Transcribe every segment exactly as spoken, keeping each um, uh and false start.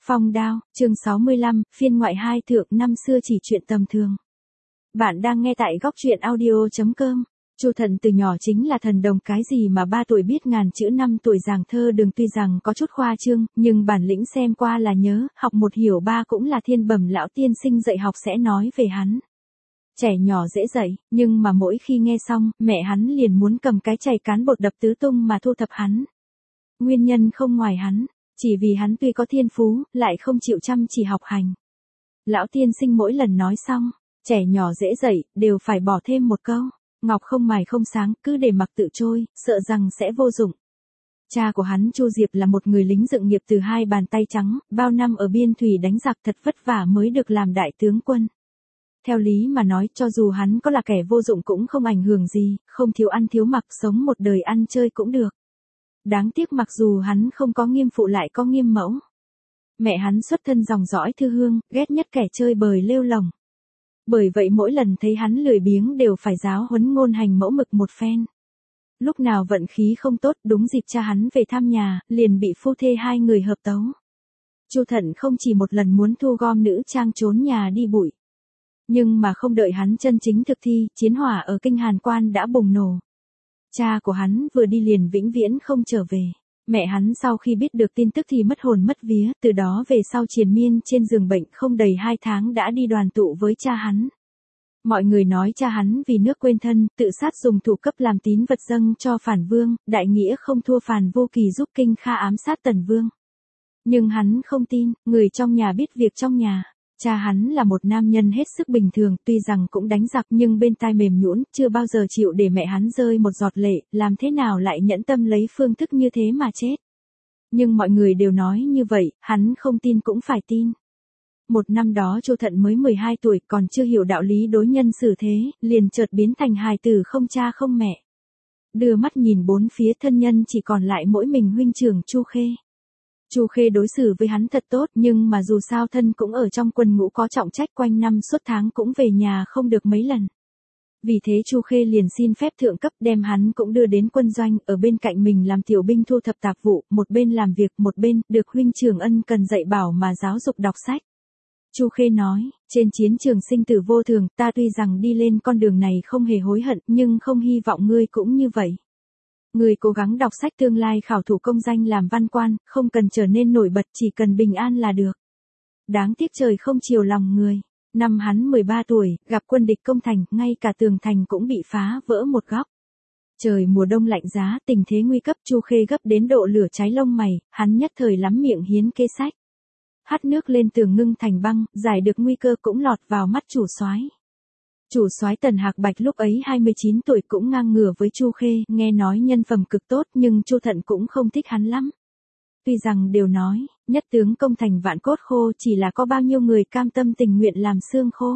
Phong đao, chương sáu mươi lăm, phiên ngoại hai thượng năm xưa chỉ chuyện tầm thường. Bạn đang nghe tại góc truyện audio chấm com. Chu Thận từ nhỏ chính là thần đồng, cái gì mà ba tuổi biết ngàn chữ, năm tuổi giảng thơ đường, tuy rằng có chút khoa trương, nhưng bản lĩnh xem qua là nhớ, học một hiểu ba cũng là thiên bẩm lão tiên sinh dạy học sẽ nói về hắn. Trẻ nhỏ dễ dạy, nhưng mà mỗi khi nghe xong, mẹ hắn liền muốn cầm cái chày cán bột đập tứ tung mà thu thập hắn. Nguyên nhân không ngoài hắn, chỉ vì hắn tuy có thiên phú, lại không chịu chăm chỉ học hành. Lão tiên sinh mỗi lần nói xong, trẻ nhỏ dễ dạy, đều phải bỏ thêm một câu, ngọc không mài không sáng, cứ để mặc tự trôi, sợ rằng sẽ vô dụng. Cha của hắn Chu Diệp là một người lính dựng nghiệp từ hai bàn tay trắng, bao năm ở biên thủy đánh giặc thật vất vả mới được làm đại tướng quân. Theo lý mà nói, cho dù hắn có là kẻ vô dụng cũng không ảnh hưởng gì, không thiếu ăn thiếu mặc, sống một đời ăn chơi cũng được. Đáng tiếc mặc dù hắn không có nghiêm phụ lại có nghiêm mẫu. Mẹ hắn xuất thân dòng dõi thư hương, ghét nhất kẻ chơi bời lêu lồng. Bởi vậy mỗi lần thấy hắn lười biếng đều phải giáo huấn ngôn hành mẫu mực một phen. Lúc nào vận khí không tốt, đúng dịp cha hắn về thăm nhà, liền bị phu thê hai người hợp tấu. Chu Thận không chỉ một lần muốn thu gom nữ trang trốn nhà đi bụi. Nhưng mà không đợi hắn chân chính thực thi, chiến hỏa ở kinh Hàn Quan đã bùng nổ. Cha của hắn vừa đi liền vĩnh viễn không trở về. Mẹ hắn sau khi biết được tin tức thì mất hồn mất vía, từ đó về sau triền miên trên giường bệnh không đầy hai tháng đã đi đoàn tụ với cha hắn. Mọi người nói cha hắn vì nước quên thân, tự sát dùng thủ cấp làm tín vật dâng cho Phản Vương, đại nghĩa không thua Phàn Vô Kỳ giúp Kinh Kha ám sát Tần Vương. Nhưng hắn không tin, người trong nhà biết việc trong nhà. Cha hắn là một nam nhân hết sức bình thường, tuy rằng cũng đánh giặc nhưng bên tai mềm nhũn, chưa bao giờ chịu để mẹ hắn rơi một giọt lệ, làm thế nào lại nhẫn tâm lấy phương thức như thế mà chết. Nhưng mọi người đều nói như vậy, hắn không tin cũng phải tin. Một năm đó Chu Thận mới mười hai tuổi, còn chưa hiểu đạo lý đối nhân xử thế, liền chợt biến thành hài tử không cha không mẹ. Đưa mắt nhìn bốn phía, thân nhân chỉ còn lại mỗi mình huynh trưởng Chu Khê. Chu Khê đối xử với hắn thật tốt, nhưng mà dù sao thân cũng ở trong quân ngũ có trọng trách, quanh năm suốt tháng cũng về nhà không được mấy lần. Vì thế Chu Khê liền xin phép thượng cấp đem hắn cũng đưa đến quân doanh, ở bên cạnh mình làm tiểu binh thu thập tạp vụ, một bên làm việc, một bên được huynh trưởng ân cần dạy bảo mà giáo dục đọc sách. Chu Khê nói, trên chiến trường sinh tử vô thường, ta tuy rằng đi lên con đường này không hề hối hận, nhưng không hy vọng ngươi cũng như vậy. Người cố gắng đọc sách, tương lai khảo thủ công danh làm văn quan, không cần trở nên nổi bật, chỉ cần bình an là được. Đáng tiếc trời không chiều lòng người. Năm hắn mười ba tuổi, gặp quân địch công thành, ngay cả tường thành cũng bị phá vỡ một góc. Trời mùa đông lạnh giá, tình thế nguy cấp, Chu Khê gấp đến độ lửa cháy lông mày, hắn nhất thời lắm miệng hiến kế sách. Hắt nước lên tường ngưng thành băng, giải được nguy cơ cũng lọt vào mắt chủ soái. Chủ soái Tần Hạc Bạch lúc ấy hai mươi chín tuổi cũng ngang ngửa với Chu Khê, nghe nói nhân phẩm cực tốt nhưng Chu Thận cũng không thích hắn lắm. Tuy rằng đều nói, nhất tướng công thành vạn cốt khô, chỉ là có bao nhiêu người cam tâm tình nguyện làm xương khô.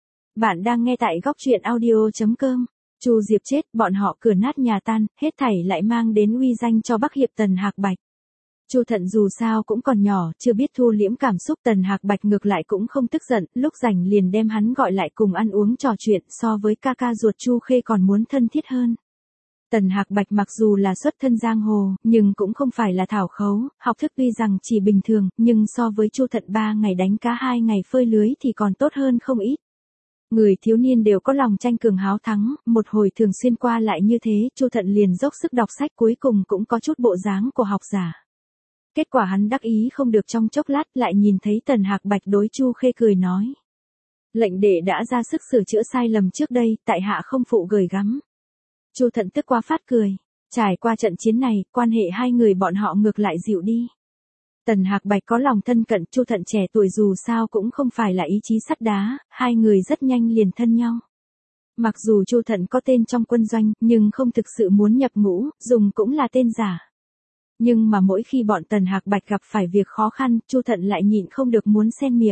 Bạn đang nghe tại góc truyện audio chấm com. Chu Diệp chết, bọn họ cửa nát nhà tan, hết thảy lại mang đến uy danh cho Bắc Hiệp Tần Hạc Bạch. Chu Thận dù sao cũng còn nhỏ, chưa biết thu liễm cảm xúc, Tần Hạc Bạch ngược lại cũng không tức giận, lúc rảnh liền đem hắn gọi lại cùng ăn uống trò chuyện, so với ca ca ruột Chu Khê còn muốn thân thiết hơn. Tần Hạc Bạch mặc dù là xuất thân giang hồ, nhưng cũng không phải là thảo khấu, học thức tuy rằng chỉ bình thường, nhưng so với Chu Thận ba ngày đánh cá hai ngày phơi lưới thì còn tốt hơn không ít. Người thiếu niên đều có lòng tranh cường háo thắng, một hồi thường xuyên qua lại như thế, Chu Thận liền dốc sức đọc sách, cuối cùng cũng có chút bộ dáng của học giả. Kết quả hắn đắc ý không được, trong chốc lát lại nhìn thấy Tần Hạc Bạch đối Chu Khê cười nói. Lệnh đệ đã ra sức sửa chữa sai lầm trước đây, tại hạ không phụ gửi gắm. Chu Thận tức quá phát cười. Trải qua trận chiến này, quan hệ hai người bọn họ ngược lại dịu đi. Tần Hạc Bạch có lòng thân cận, Chu Thận trẻ tuổi dù sao cũng không phải là ý chí sắt đá, hai người rất nhanh liền thân nhau. Mặc dù Chu Thận có tên trong quân doanh, nhưng không thực sự muốn nhập ngũ, dùng cũng là tên giả. Nhưng mà mỗi khi bọn Tần Hạc Bạch gặp phải việc khó khăn, Chu Thận lại nhịn không được muốn xen miệng.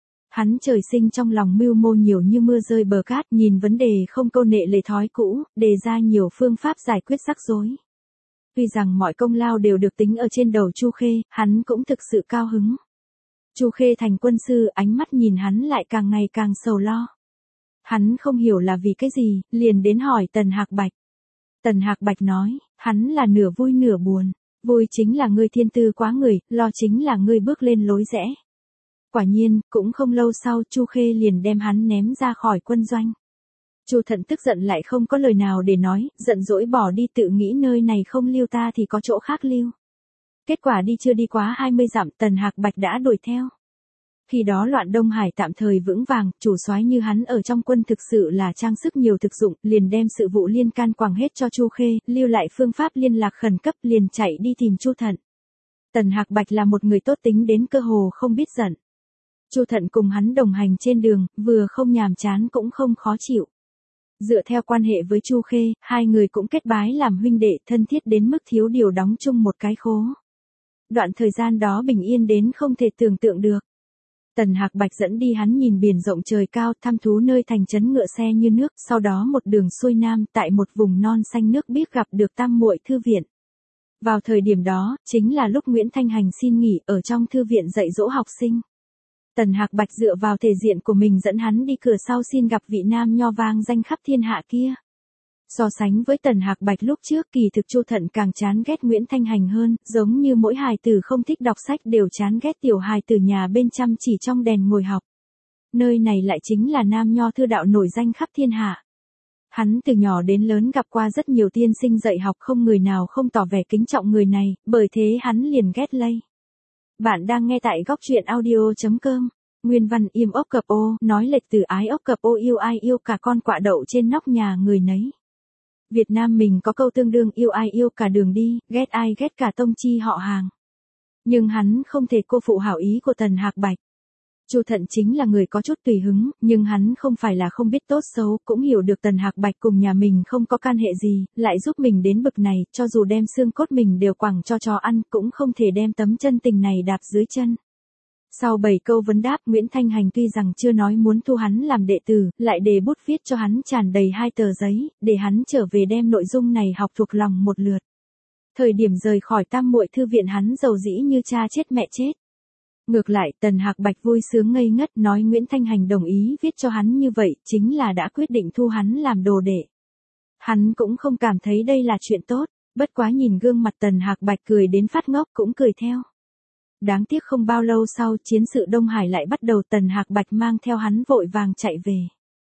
Hắn trời sinh trong lòng mưu mô nhiều như mưa rơi bờ cát, nhìn vấn đề không câu nệ lệ thói cũ, đề ra nhiều phương pháp giải quyết rắc rối. Tuy rằng mọi công lao đều được tính ở trên đầu Chu Khê, hắn cũng thực sự cao hứng. Chu Khê thành quân sư, ánh mắt nhìn hắn lại càng ngày càng sầu lo. Hắn không hiểu là vì cái gì, liền đến hỏi Tần Hạc Bạch. Tần Hạc Bạch nói, hắn là nửa vui nửa buồn. Vui chính là ngươi thiên tư quá người, lo chính là ngươi bước lên lối rẽ. Quả nhiên, cũng không lâu sau Chu Khê liền đem hắn ném ra khỏi quân doanh. Chu Thận tức giận lại không có lời nào để nói, giận dỗi bỏ đi tự nghĩ nơi này không lưu ta thì có chỗ khác lưu. Kết quả đi chưa đi quá hai mươi dặm Tần Hạc Bạch đã đuổi theo. Khi đó loạn Đông Hải tạm thời vững vàng, chủ soái như hắn ở trong quân thực sự là trang sức nhiều thực dụng, liền đem sự vụ liên can quẳng hết cho Chu Khê, lưu lại phương pháp liên lạc khẩn cấp liền chạy đi tìm Chu Thận. Tần Hạc Bạch là một người tốt tính đến cơ hồ không biết giận. Chu Thận cùng hắn đồng hành trên đường, vừa không nhàm chán cũng không khó chịu. Dựa theo quan hệ với Chu Khê, hai người cũng kết bái làm huynh đệ thân thiết đến mức thiếu điều đóng chung một cái khố. Đoạn thời gian đó bình yên đến không thể tưởng tượng được. Tần Hạc Bạch dẫn đi hắn nhìn biển rộng trời cao, thăm thú nơi thành trấn ngựa xe như nước, sau đó một đường xuôi nam tại một vùng non xanh nước biếc gặp được Tam Muội thư viện. Vào thời điểm đó, chính là lúc Nguyễn Thanh Hành xin nghỉ ở trong thư viện dạy dỗ học sinh. Tần Hạc Bạch dựa vào thể diện của mình dẫn hắn đi cửa sau xin gặp vị nam nho vang danh khắp thiên hạ kia. So sánh với Tần Hạc Bạch lúc trước kỳ thực Chu Thận càng chán ghét Nguyễn Thanh Hành hơn, giống như mỗi hài tử không thích đọc sách đều chán ghét tiểu hài tử nhà bên chăm chỉ trong đèn ngồi học. Nơi này lại chính là nam nho thư đạo nổi danh khắp thiên hạ. Hắn từ nhỏ đến lớn gặp qua rất nhiều tiên sinh dạy học không người nào không tỏ vẻ kính trọng người này, bởi thế hắn liền ghét lây. Bạn đang nghe tại góc truyện audio chấm com. Nguyên văn im ốc cập ô, nói lệch từ ái ốc cập ô yêu ai yêu cả con quạ đậu trên nóc nhà người nấy. Việt Nam mình có câu tương đương yêu ai yêu cả đường đi, ghét ai ghét cả tông chi họ hàng. Nhưng hắn không thể cô phụ hảo ý của Tần Hạc Bạch. Chu Thận chính là người có chút tùy hứng, nhưng hắn không phải là không biết tốt xấu, cũng hiểu được Tần Hạc Bạch cùng nhà mình không có can hệ gì, lại giúp mình đến bực này, cho dù đem xương cốt mình đều quẳng cho chó ăn, cũng không thể đem tấm chân tình này đạp dưới chân. Sau bảy câu vấn đáp, Nguyễn Thanh Hành tuy rằng chưa nói muốn thu hắn làm đệ tử, lại đề bút viết cho hắn tràn đầy hai tờ giấy, để hắn trở về đem nội dung này học thuộc lòng một lượt. Thời điểm rời khỏi Tam Muội thư viện hắn giàu dĩ như cha chết mẹ chết. Ngược lại Tần Hạc Bạch vui sướng ngây ngất nói Nguyễn Thanh Hành đồng ý viết cho hắn như vậy, chính là đã quyết định thu hắn làm đồ đệ. Hắn cũng không cảm thấy đây là chuyện tốt, bất quá nhìn gương mặt Tần Hạc Bạch cười đến phát ngốc cũng cười theo. Đáng tiếc không bao lâu sau chiến sự Đông Hải lại bắt đầu Tần Hạc Bạch mang theo hắn vội vàng chạy về.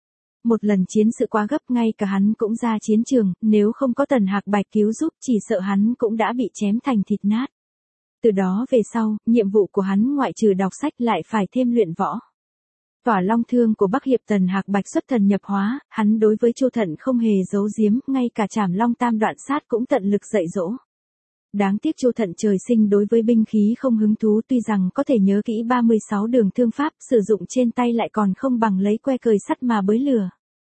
Một lần chiến sự quá gấp ngay cả hắn cũng ra chiến trường, nếu không có Tần Hạc Bạch cứu giúp chỉ sợ hắn cũng đã bị chém thành thịt nát. Từ đó về sau, nhiệm vụ của hắn ngoại trừ đọc sách lại phải thêm luyện võ. Tỏa long thương của Bắc Hiệp Tần Hạc Bạch xuất thần nhập hóa, hắn đối với Chu Thận không hề giấu giếm, ngay cả Trảm Long Tam đoạn sát cũng tận lực dạy dỗ. Đáng tiếc Chu Thận trời sinh đối với binh khí không hứng thú, tuy rằng có thể nhớ kỹ ba mươi sáu đường thương pháp, sử dụng trên tay lại còn không bằng lấy que cời sắt mà bới lửa.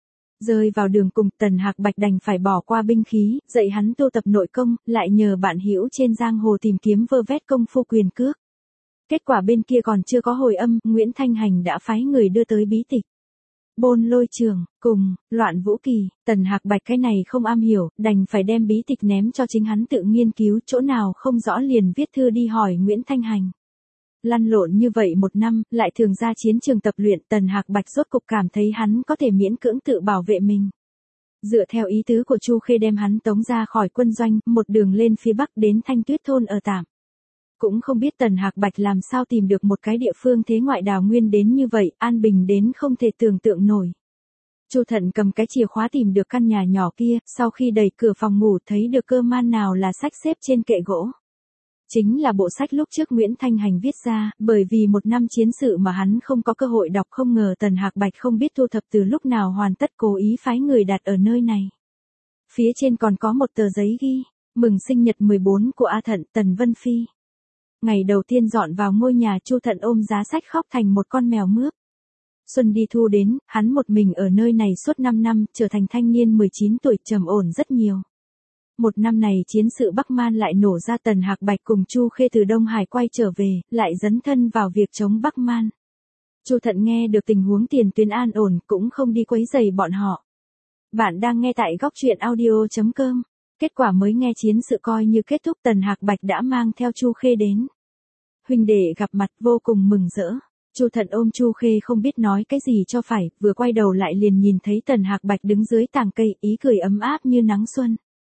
Rơi vào đường cùng, Tần Hạc Bạch đành phải bỏ qua binh khí, dạy hắn tu tập nội công, lại nhờ bạn hữu trên giang hồ tìm kiếm vơ vét công phu quyền cước. Kết quả bên kia còn chưa có hồi âm, Nguyễn Thanh Hành đã phái người đưa tới bí tịch. Bôn Lôi Trường, cùng, Loạn Vũ Kỳ, Tần Hạc Bạch cái này không am hiểu, đành phải đem bí tịch ném cho chính hắn tự nghiên cứu, chỗ nào không rõ liền viết thư đi hỏi Nguyễn Thanh Hành. Lăn lộn như vậy một năm, lại thường ra chiến trường tập luyện, Tần Hạc Bạch rốt cục cảm thấy hắn có thể miễn cưỡng tự bảo vệ mình. Dựa theo ý tứ của Chu Khê đem hắn tống ra khỏi quân doanh, một đường lên phía bắc đến Thanh Tuyết thôn ở tạm. Cũng không biết Tần Hạc Bạch làm sao tìm được một cái địa phương thế ngoại đào nguyên đến như vậy, an bình đến không thể tưởng tượng nổi. Chu Thận cầm cái chìa khóa tìm được căn nhà nhỏ kia, sau khi đẩy cửa phòng ngủ thấy được cơ man nào là sách xếp trên kệ gỗ. Chính là bộ sách lúc trước Nguyễn Thanh Hành viết ra, bởi vì một năm chiến sự mà hắn không có cơ hội đọc, không ngờ Tần Hạc Bạch không biết thu thập từ lúc nào hoàn tất cố ý phái người đặt ở nơi này. Phía trên còn có một tờ giấy ghi, mừng sinh nhật mười bốn của A Thận, Tần Vân Phi. Ngày đầu tiên dọn vào ngôi nhà Chu Thận ôm giá sách khóc thành một con mèo mướp. Xuân đi thu đến, hắn một mình ở nơi này suốt năm năm, trở thành thanh niên mười chín tuổi, trầm ổn rất nhiều. Một năm này chiến sự Bắc Man lại nổ ra, Tần Hạc Bạch cùng Chu Khê từ Đông Hải quay trở về, lại dấn thân vào việc chống Bắc Man. Chu Thận nghe được tình huống tiền tuyến an ổn, cũng không đi quấy rầy bọn họ. Bạn đang nghe tại góc truyện audio chấm com. Kết quả mới nghe chiến sự coi như kết thúc, Tần Hạc Bạch đã mang theo Chu Khê đến. Huynh đệ gặp mặt vô cùng mừng rỡ. Chu Thận ôm Chu Khê không biết nói cái gì cho phải, vừa quay đầu lại liền nhìn thấy Tần Hạc Bạch đứng dưới tàng cây, ý cười ấm áp như nắng xuân.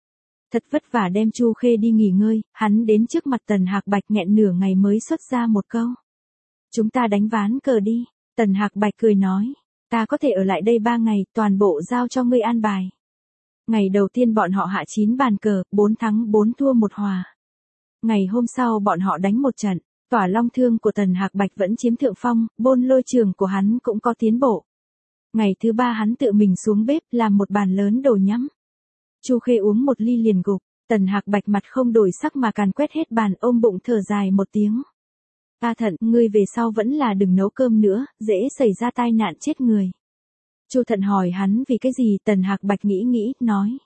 Thật vất vả đem Chu Khê đi nghỉ ngơi, hắn đến trước mặt Tần Hạc Bạch nghẹn nửa ngày mới xuất ra một câu. Chúng ta đánh ván cờ đi. Tần Hạc Bạch cười nói. Ta có thể ở lại đây ba ngày, toàn bộ giao cho ngươi an bài. Ngày đầu tiên bọn họ hạ chín bàn cờ, bốn thắng bốn thua một hòa. Ngày hôm sau bọn họ đánh một trận, tỏa long thương của Tần Hạc Bạch vẫn chiếm thượng phong, bôn lôi trường của hắn cũng có tiến bộ. Ngày thứ ba hắn tự mình xuống bếp làm một bàn lớn đồ nhắm. Chu Khê uống một ly liền gục, Tần Hạc Bạch mặt không đổi sắc mà càn quét hết bàn, ôm bụng thở dài một tiếng. Ta Thận, ngươi về sau vẫn là đừng nấu cơm nữa, dễ xảy ra tai nạn chết người. Chu Thận hỏi hắn vì cái gì, Tần Hạc Bạch nghĩ nghĩ, nói.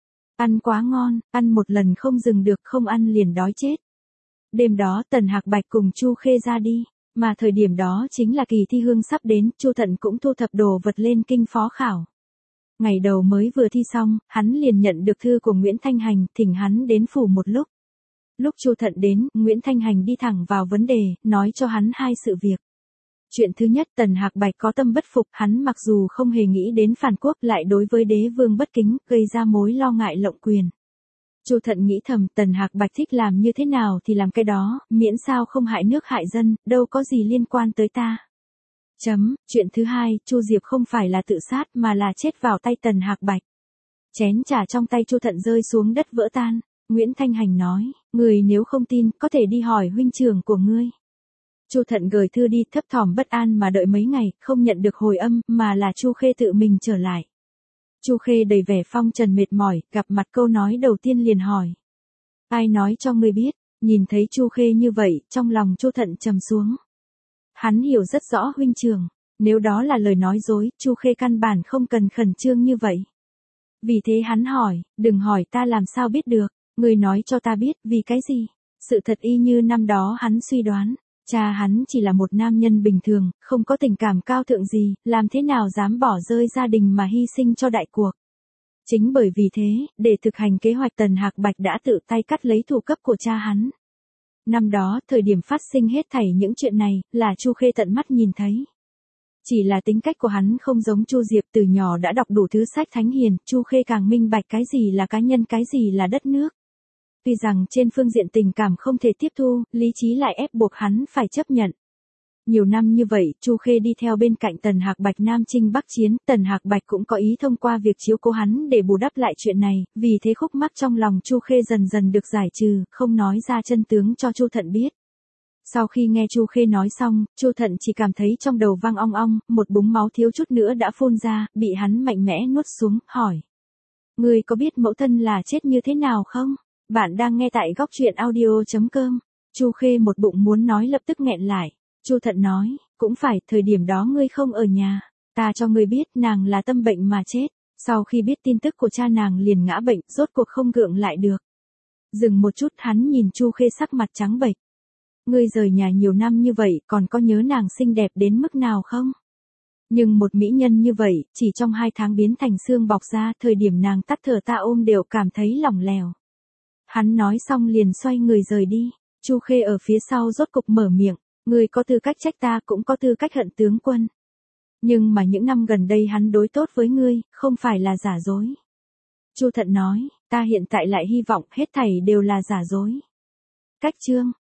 Ăn quá ngon, ăn một lần không dừng được, không ăn liền đói chết. Đêm đó Tần Hạc Bạch cùng Chu Khê ra đi, mà thời điểm đó chính là kỳ thi hương sắp đến, Chu Thận cũng thu thập đồ vật lên kinh phó khảo. Ngày đầu mới vừa thi xong, hắn liền nhận được thư của Nguyễn Thanh Hành, thỉnh hắn đến phủ một lúc. Lúc Chu Thận đến, Nguyễn Thanh Hành đi thẳng vào vấn đề, nói cho hắn hai sự việc. Chuyện thứ nhất, Tần Hạc Bạch có tâm bất phục, hắn mặc dù không hề nghĩ đến phản quốc, lại đối với đế vương bất kính, gây ra mối lo ngại lộng quyền. Chu Thận nghĩ thầm, Tần Hạc Bạch thích làm như thế nào thì làm cái đó, miễn sao không hại nước hại dân, đâu có gì liên quan tới ta. Chấm, chuyện thứ hai, Chu Diệp không phải là tự sát mà là chết vào tay Tần Hạc Bạch. Chén trà trong tay Chu Thận rơi xuống đất vỡ tan. Nguyễn Thanh Hành nói, người nếu không tin, có thể đi hỏi huynh trưởng của ngươi. Chu Thận gửi thư đi, thấp thỏm bất an mà đợi mấy ngày, không nhận được hồi âm, mà là Chu Khê tự mình trở lại. Chu Khê đầy vẻ phong trần mệt mỏi, gặp mặt câu nói đầu tiên liền hỏi. Ai nói cho ngươi biết? Nhìn thấy Chu Khê như vậy, trong lòng Chu Thận trầm xuống. Hắn hiểu rất rõ huynh trưởng, nếu đó là lời nói dối, Chu Khê căn bản không cần khẩn trương như vậy. Vì thế hắn hỏi, đừng hỏi ta làm sao biết được, ngươi nói cho ta biết, vì cái gì? Sự thật y như năm đó hắn suy đoán, cha hắn chỉ là một nam nhân bình thường, không có tình cảm cao thượng gì, làm thế nào dám bỏ rơi gia đình mà hy sinh cho đại cuộc. Chính bởi vì thế, để thực hành kế hoạch Tần Hạc Bạch đã tự tay cắt lấy thủ cấp của cha hắn. Năm đó, thời điểm phát sinh hết thảy những chuyện này, là Chu Khê tận mắt nhìn thấy. Chỉ là tính cách của hắn không giống Chu Diệp, từ nhỏ đã đọc đủ thứ sách thánh hiền, Chu Khê càng minh bạch cái gì là cá nhân, cái gì là đất nước. Tuy rằng trên phương diện tình cảm không thể tiếp thu, lý trí lại ép buộc hắn phải chấp nhận. Nhiều năm như vậy, Chu Khê đi theo bên cạnh Tần Hạc Bạch Nam chinh Bắc chiến, Tần Hạc Bạch cũng có ý thông qua việc chiếu cố hắn để bù đắp lại chuyện này, vì thế khúc mắc trong lòng Chu Khê dần dần được giải trừ, không nói ra chân tướng cho Chu Thận biết. Sau khi nghe Chu Khê nói xong, Chu Thận chỉ cảm thấy trong đầu vang ong ong, một búng máu thiếu chút nữa đã phun ra, bị hắn mạnh mẽ nuốt xuống, hỏi. Ngươi có biết mẫu thân là chết như thế nào không? Bạn đang nghe tại góc truyện audio chấm com. Chu Khê một bụng muốn nói lập tức nghẹn lại. Chu Thận nói, cũng phải, thời điểm đó ngươi không ở nhà. Ta cho ngươi biết nàng là tâm bệnh mà chết. Sau khi biết tin tức của cha nàng liền ngã bệnh, rốt cuộc không gượng lại được. Dừng một chút, hắn nhìn Chu Khê sắc mặt trắng bệch. Ngươi rời nhà nhiều năm như vậy, còn có nhớ nàng xinh đẹp đến mức nào không? Nhưng một mỹ nhân như vậy, chỉ trong hai tháng biến thành xương bọc ra, thời điểm nàng tắt thở ta ôm đều cảm thấy lỏng lẻo. Hắn nói xong liền xoay người rời đi. Chu Khê ở phía sau rốt cục mở miệng, ngươi có tư cách trách ta, cũng có tư cách hận tướng quân. Nhưng mà những năm gần đây hắn đối tốt với ngươi, không phải là giả dối. Chu Thận nói, ta hiện tại lại hy vọng hết thảy đều là giả dối. Cách chương